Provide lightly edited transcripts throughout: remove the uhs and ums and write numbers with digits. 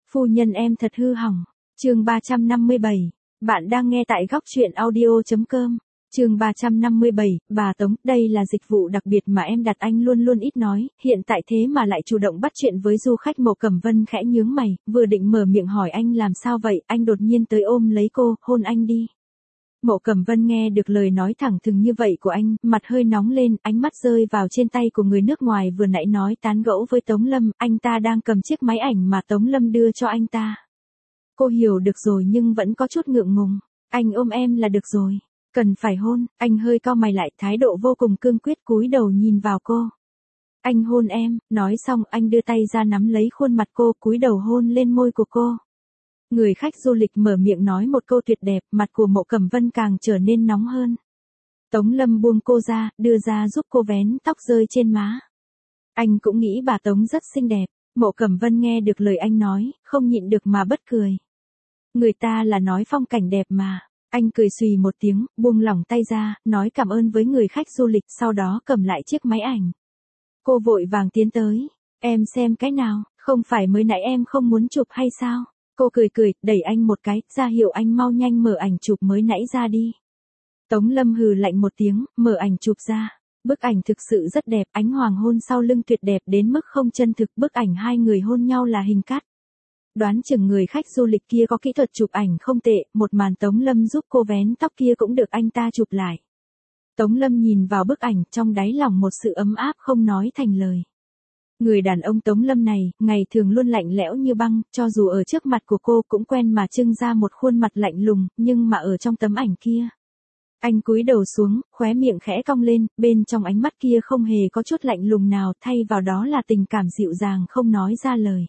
Phu nhân em thật hư hỏng. Chương 357. Bạn đang nghe tại góc truyện audio.com. Chương 357, bà Tống, đây là dịch vụ đặc biệt mà em đặt, anh luôn luôn ít nói, hiện tại thế mà lại chủ động bắt chuyện với du khách. Mộ Cẩm Vân khẽ nhướng mày, vừa định mở miệng hỏi anh làm sao vậy, anh đột nhiên tới ôm lấy cô, hôn anh đi. Mộ Cẩm Vân nghe được lời nói thẳng thừng như vậy của anh, mặt hơi nóng lên, ánh mắt rơi vào trên tay của người nước ngoài vừa nãy nói tán gẫu với Tống Lâm, anh ta đang cầm chiếc máy ảnh mà Tống Lâm đưa cho anh ta. Cô hiểu được rồi nhưng vẫn có chút ngượng ngùng. Anh ôm em là được rồi. Cần phải hôn, anh hơi cau mày lại, thái độ vô cùng cương quyết, cúi đầu nhìn vào cô. Anh hôn em, nói xong anh đưa tay ra nắm lấy khuôn mặt cô, cúi đầu hôn lên môi của cô. Người khách du lịch mở miệng nói một câu tuyệt đẹp, mặt của Mộ Cẩm Vân càng trở nên nóng hơn. Tống Lâm buông cô ra, đưa ra giúp cô vén tóc rơi trên má. Anh cũng nghĩ bà Tống rất xinh đẹp. Mộ Cẩm Vân nghe được lời anh nói, không nhịn được mà bật cười. Người ta là nói phong cảnh đẹp mà. Anh cười xùy một tiếng, buông lỏng tay ra, nói cảm ơn với người khách du lịch, sau đó cầm lại chiếc máy ảnh. Cô vội vàng tiến tới. Em xem cái nào, không phải mới nãy em không muốn chụp hay sao? Cô cười cười, đẩy anh một cái, ra hiệu anh mau nhanh mở ảnh chụp mới nãy ra đi. Tống Lâm hừ lạnh một tiếng, mở ảnh chụp ra. Bức ảnh thực sự rất đẹp, ánh hoàng hôn sau lưng tuyệt đẹp đến mức không chân thực, bức ảnh hai người hôn nhau là hình cắt. Đoán chừng người khách du lịch kia có kỹ thuật chụp ảnh không tệ, một màn Tống Lâm giúp cô vén tóc kia cũng được anh ta chụp lại. Tống Lâm nhìn vào bức ảnh, trong đáy lòng một sự ấm áp không nói thành lời. Người đàn ông Tống Lâm này, ngày thường luôn lạnh lẽo như băng, cho dù ở trước mặt của cô cũng quen mà trưng ra một khuôn mặt lạnh lùng, nhưng mà ở trong tấm ảnh kia. Anh cúi đầu xuống, khóe miệng khẽ cong lên, bên trong ánh mắt kia không hề có chút lạnh lùng nào, thay vào đó là tình cảm dịu dàng không nói ra lời.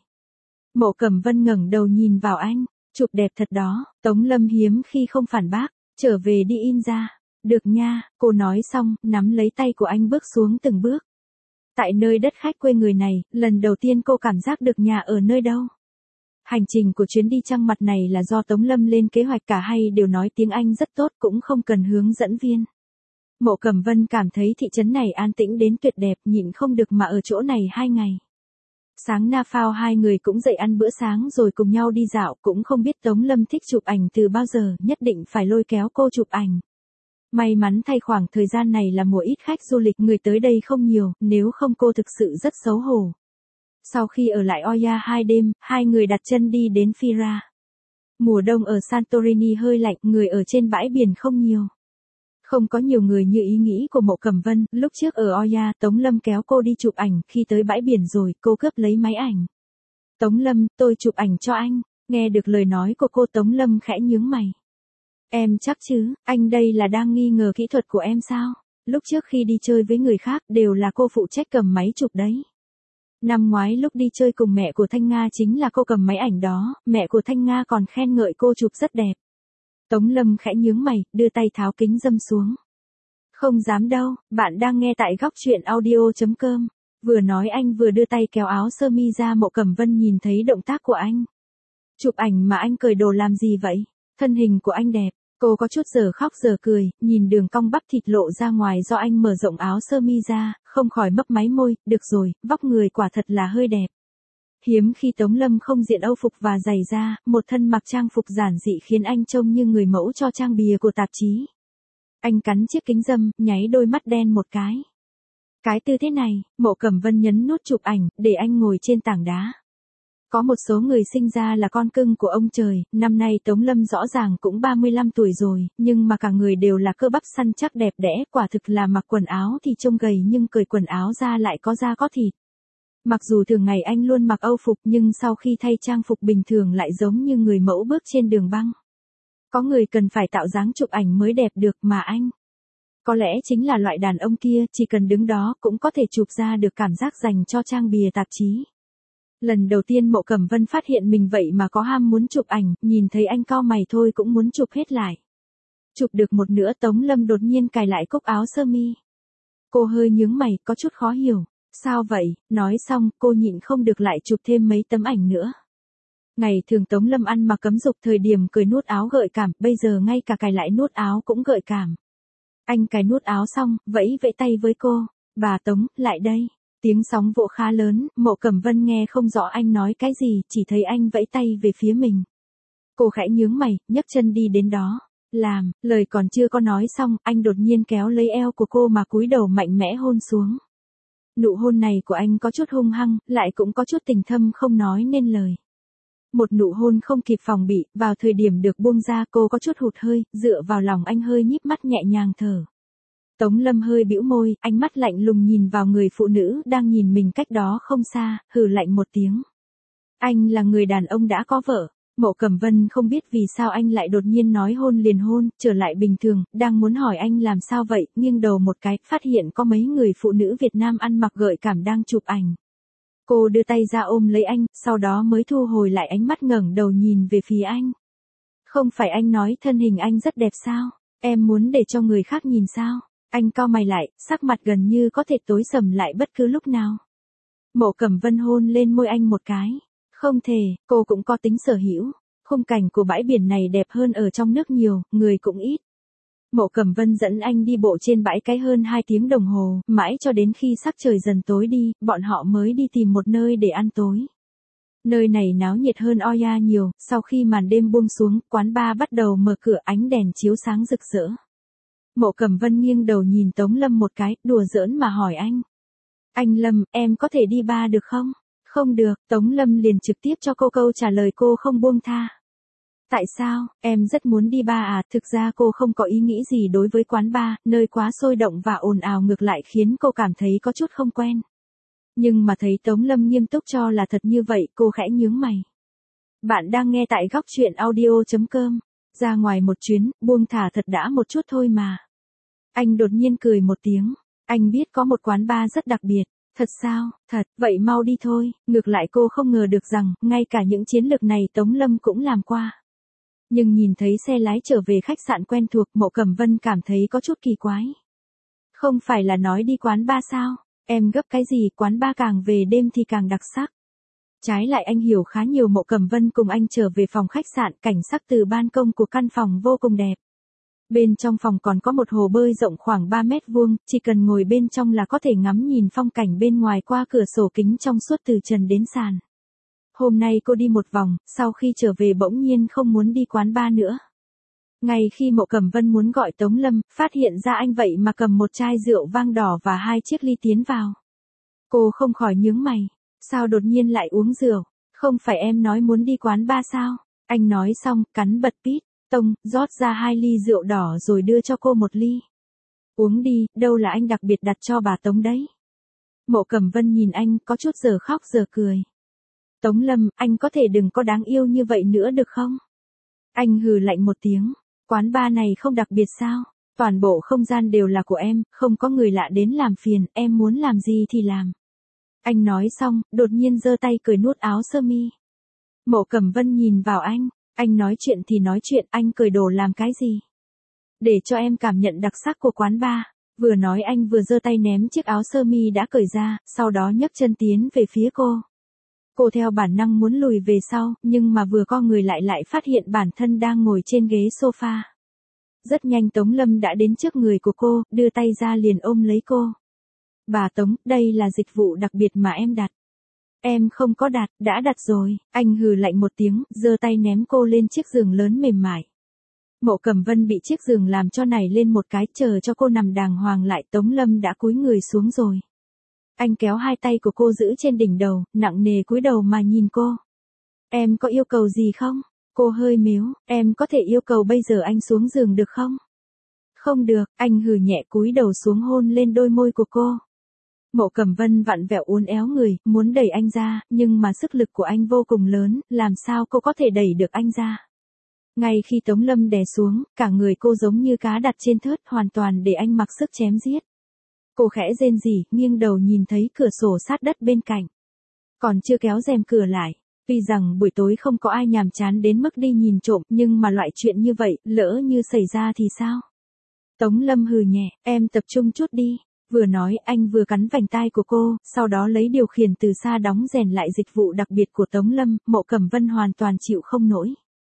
Mộ Cẩm Vân ngẩng đầu nhìn vào anh, chụp đẹp thật đó. Tống Lâm hiếm khi không phản bác, trở về đi in ra. Được nha, cô nói xong, nắm lấy tay của anh bước xuống từng bước. Tại nơi đất khách quê người này, lần đầu tiên cô cảm giác được nhà ở nơi đâu. Hành trình của chuyến đi trăng mặt này là do Tống Lâm lên kế hoạch, cả hai đều nói tiếng Anh rất tốt, cũng không cần hướng dẫn viên. Mộ Cẩm Vân cảm thấy thị trấn này an tĩnh đến tuyệt đẹp, nhịn không được mà ở chỗ này 2 ngày. Sáng na phao hai người cũng dậy ăn bữa sáng rồi cùng nhau đi dạo, cũng không biết Tống Lâm thích chụp ảnh từ bao giờ, nhất định phải lôi kéo cô chụp ảnh. May mắn thay khoảng thời gian này là mùa ít khách du lịch, người tới đây không nhiều, nếu không cô thực sự rất xấu hổ. Sau khi ở lại Oia 2 đêm, hai người đặt chân đi đến Fira. Mùa đông ở Santorini hơi lạnh, người ở trên bãi biển không nhiều. Không có nhiều người như ý nghĩ của Mộ Cẩm Vân, lúc trước ở Oia, Tống Lâm kéo cô đi chụp ảnh, khi tới bãi biển rồi, cô cướp lấy máy ảnh. Tống Lâm, tôi chụp ảnh cho anh. Nghe được lời nói của cô, Tống Lâm khẽ nhướng mày. Em chắc chứ, anh đây là đang nghi ngờ kỹ thuật của em sao? Lúc trước khi đi chơi với người khác, đều là cô phụ trách cầm máy chụp đấy. Năm ngoái lúc đi chơi cùng mẹ của Thanh Nga chính là cô cầm máy ảnh đó, mẹ của Thanh Nga còn khen ngợi cô chụp rất đẹp. Tống Lâm khẽ nhướng mày, đưa tay tháo kính râm xuống. Không dám đâu, bạn đang nghe tại góc truyện audio.com. Vừa nói anh vừa đưa tay kéo áo sơ mi ra. Mộ Cẩm Vân nhìn thấy động tác của anh. Chụp ảnh mà anh cởi đồ làm gì vậy? Thân hình của anh đẹp. Cô có chút giờ khóc giờ cười, nhìn đường cong bắp thịt lộ ra ngoài do anh mở rộng áo sơ mi ra, không khỏi mấp máy môi, được rồi, vóc người quả thật là hơi đẹp. Hiếm khi Tống Lâm không diện âu phục và giày da, một thân mặc trang phục giản dị khiến anh trông như người mẫu cho trang bìa của tạp chí. Anh cắn chiếc kính râm, nháy đôi mắt đen một cái. Cái tư thế này, Mộ Cẩm Vân nhấn nút chụp ảnh, để anh ngồi trên tảng đá. Có một số người sinh ra là con cưng của ông trời, năm nay Tống Lâm rõ ràng cũng 35 tuổi rồi, nhưng mà cả người đều là cơ bắp săn chắc đẹp đẽ, quả thực là mặc quần áo thì trông gầy nhưng cởi quần áo ra lại có da có thịt. Mặc dù thường ngày anh luôn mặc âu phục nhưng sau khi thay trang phục bình thường lại giống như người mẫu bước trên đường băng. Có người cần phải tạo dáng chụp ảnh mới đẹp được mà anh. Có lẽ chính là loại đàn ông kia, chỉ cần đứng đó cũng có thể chụp ra được cảm giác dành cho trang bìa tạp chí. Lần đầu tiên Mộ Cẩm Vân phát hiện mình vậy mà có ham muốn chụp ảnh, nhìn thấy anh cau mày thôi cũng muốn chụp hết lại. Chụp được một nửa Tống Lâm đột nhiên cài lại cúc áo sơ mi. Cô hơi nhướng mày, có chút khó hiểu. Sao vậy? Nói xong, cô nhịn không được lại chụp thêm mấy tấm ảnh nữa. Ngày thường Tống Lâm ăn mặc cấm dục, thời điểm cởi nút áo gợi cảm, bây giờ ngay cả cài lại nút áo cũng gợi cảm. Anh cài nút áo xong, vẫy vẫy tay với cô. Bà Tống, lại đây. Tiếng sóng vỗ khá lớn, Mộ Cẩm Vân nghe không rõ anh nói cái gì, chỉ thấy anh vẫy tay về phía mình. Cô khẽ nhướng mày, nhấc chân đi đến đó. Lời còn chưa có nói xong, anh đột nhiên kéo lấy eo của cô mà cúi đầu mạnh mẽ hôn xuống. Nụ hôn này của anh có chút hung hăng, lại cũng có chút tình thâm không nói nên lời. Một nụ hôn không kịp phòng bị, vào thời điểm được buông ra cô có chút hụt hơi, dựa vào lòng anh hơi nhíp mắt nhẹ nhàng thở. Tống Lâm hơi bĩu môi, ánh mắt lạnh lùng nhìn vào người phụ nữ đang nhìn mình cách đó không xa, hừ lạnh một tiếng. Anh là người đàn ông đã có vợ. Mộ Cẩm Vân không biết vì sao anh lại đột nhiên nói hôn liền hôn, trở lại bình thường, đang muốn hỏi anh làm sao vậy, nghiêng đầu một cái, phát hiện có mấy người phụ nữ Việt Nam ăn mặc gợi cảm đang chụp ảnh. Cô đưa tay ra ôm lấy anh, sau đó mới thu hồi lại ánh mắt ngẩng đầu nhìn về phía anh. Không phải anh nói thân hình anh rất đẹp sao? Em muốn để cho người khác nhìn sao? Anh cau mày lại, sắc mặt gần như có thể tối sầm lại bất cứ lúc nào. Mộ Cẩm Vân hôn lên môi anh một cái. Không thể, cô cũng có tính sở hữu. Khung cảnh của bãi biển này đẹp hơn ở trong nước nhiều, người cũng ít. Mộ Cẩm Vân dẫn anh đi bộ trên bãi cái hơn 2 tiếng đồng hồ, mãi cho đến khi sắc trời dần tối đi, bọn họ mới đi tìm một nơi để ăn tối. Nơi này náo nhiệt hơn Oya nhiều, sau khi màn đêm buông xuống, quán bar bắt đầu mở cửa, ánh đèn chiếu sáng rực rỡ. Mộ Cẩm Vân nghiêng đầu nhìn Tống Lâm một cái, đùa giỡn mà hỏi anh. Anh Lâm, em có thể đi bar được không? Không được, Tống Lâm liền trực tiếp cho cô câu trả lời cô không buông tha. Tại sao, em rất muốn đi bar à, thực ra cô không có ý nghĩ gì đối với quán bar, nơi quá sôi động và ồn ào ngược lại khiến cô cảm thấy có chút không quen. Nhưng mà thấy Tống Lâm nghiêm túc cho là thật như vậy, cô khẽ nhướng mày. Bạn đang nghe tại góc truyện audio.com, ra ngoài một chuyến, buông thả thật đã một chút thôi mà. Anh đột nhiên cười một tiếng, anh biết có một quán bar rất đặc biệt. Thật sao, thật, vậy mau đi thôi, ngược lại cô không ngờ được rằng, ngay cả những chiến lược này Tống Lâm cũng làm qua. Nhưng nhìn thấy xe lái trở về khách sạn quen thuộc, Mộ Cẩm Vân cảm thấy có chút kỳ quái. Không phải là nói đi quán bar sao, em gấp cái gì, quán bar càng về đêm thì càng đặc sắc. Trái lại anh hiểu khá nhiều. Mộ Cẩm Vân cùng anh trở về phòng khách sạn, cảnh sắc từ ban công của căn phòng vô cùng đẹp. Bên trong phòng còn có một hồ bơi rộng khoảng 3 mét vuông, chỉ cần ngồi bên trong là có thể ngắm nhìn phong cảnh bên ngoài qua cửa sổ kính trong suốt từ trần đến sàn. Hôm nay cô đi một vòng, sau khi trở về bỗng nhiên không muốn đi quán bar nữa. Ngay khi Mộ Cẩm Vân muốn gọi Tống Lâm, phát hiện ra anh vậy mà cầm một chai rượu vang đỏ và 2 chiếc ly tiến vào. Cô không khỏi nhướng mày, sao đột nhiên lại uống rượu, không phải em nói muốn đi quán bar sao? Anh nói xong, cắn bật pít. Tông, rót ra 2 ly rượu đỏ rồi đưa cho cô 1 ly. Uống đi, đâu là anh đặc biệt đặt cho bà Tống đấy. Mộ Cẩm Vân nhìn anh, có chút giờ khóc giờ cười. Tống Lâm, anh có thể đừng có đáng yêu như vậy nữa được không? Anh hừ lạnh một tiếng, quán bar này không đặc biệt sao? Toàn bộ không gian đều là của em, không có người lạ đến làm phiền, em muốn làm gì thì làm. Anh nói xong, đột nhiên giơ tay cởi nút áo sơ mi. Mộ Cẩm Vân nhìn vào anh nói chuyện thì nói chuyện, anh cởi đồ làm cái gì? Để cho em cảm nhận đặc sắc của quán bar. Vừa nói anh vừa giơ tay ném chiếc áo sơ mi đã cởi ra, sau đó nhấc chân tiến về phía cô. Cô theo bản năng muốn lùi về sau, nhưng mà vừa co người lại phát hiện bản thân đang ngồi trên ghế sofa. Rất nhanh Tống Lâm đã đến trước người của cô, đưa tay ra liền ôm lấy cô. Bà Tống, đây là dịch vụ đặc biệt mà em đặt. Em không có đặt, đã đặt rồi. Anh hừ lạnh một tiếng, giơ tay ném cô lên chiếc giường lớn mềm mại. Mộ Cẩm Vân bị chiếc giường làm cho nảy lên một cái, chờ cho cô nằm đàng hoàng lại. Tống Lâm đã cúi người xuống rồi. Anh kéo 2 tay của cô giữ trên đỉnh đầu, nặng nề cúi đầu mà nhìn cô. Em có yêu cầu gì không? Cô hơi mếu, em có thể yêu cầu bây giờ anh xuống giường được không? Không được, anh hừ nhẹ cúi đầu xuống hôn lên đôi môi của cô. Mộ Cẩm Vân vặn vẹo uốn éo người, muốn đẩy anh ra, nhưng mà sức lực của anh vô cùng lớn, làm sao cô có thể đẩy được anh ra. Ngay khi Tống Lâm đè xuống, cả người cô giống như cá đặt trên thớt, hoàn toàn để anh mặc sức chém giết. Cô khẽ rên rỉ, nghiêng đầu nhìn thấy cửa sổ sát đất bên cạnh. Còn chưa kéo rèm cửa lại. Tuy rằng buổi tối không có ai nhàm chán đến mức đi nhìn trộm, nhưng mà loại chuyện như vậy, lỡ như xảy ra thì sao? Tống Lâm hừ nhẹ, em tập trung chút đi. Vừa nói anh vừa cắn vành tai của cô, sau đó lấy điều khiển từ xa đóng rèn lại. Dịch vụ đặc biệt của Tống Lâm, Mộ Cẩm Vân hoàn toàn chịu không nổi.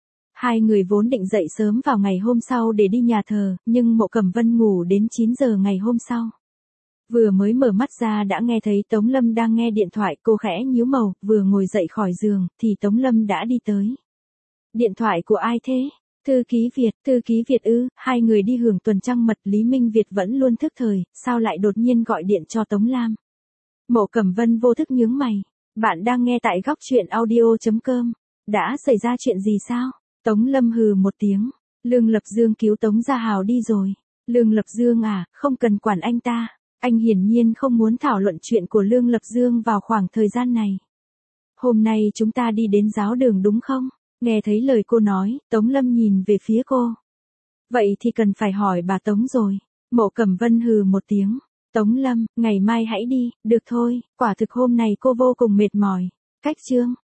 Hai người vốn định dậy sớm vào ngày hôm sau để đi nhà thờ, nhưng Mộ Cẩm Vân ngủ đến 9 giờ ngày hôm sau. Vừa mới mở mắt ra đã nghe thấy Tống Lâm đang nghe điện thoại, cô khẽ nhíu mày, vừa ngồi dậy khỏi giường, thì Tống Lâm đã đi tới. Điện thoại của ai thế? Thư ký Việt ư? Hai người đi hưởng tuần trăng mật, Lý Minh Việt vẫn luôn thức thời, sao lại đột nhiên gọi điện cho Tống Lam? Mộ Cẩm Vân vô thức nhướng mày. Bạn đang nghe tại góc truyện audio.com. Đã xảy ra chuyện gì sao? Tống Lâm hừ một tiếng. Lương Lập Dương cứu Tống Gia Hào đi rồi. Lương Lập Dương à, không cần quản anh ta. Anh hiển nhiên không muốn thảo luận chuyện của Lương Lập Dương vào khoảng thời gian này. Hôm nay chúng ta đi đến giáo đường đúng không? Nghe thấy lời cô nói, Tống Lâm nhìn về phía cô. Vậy thì cần phải hỏi bà Tống rồi. Mộ Cẩm Vân hừ một tiếng. Tống Lâm, ngày mai hãy đi, được thôi, quả thực hôm nay cô vô cùng mệt mỏi. Cách chương.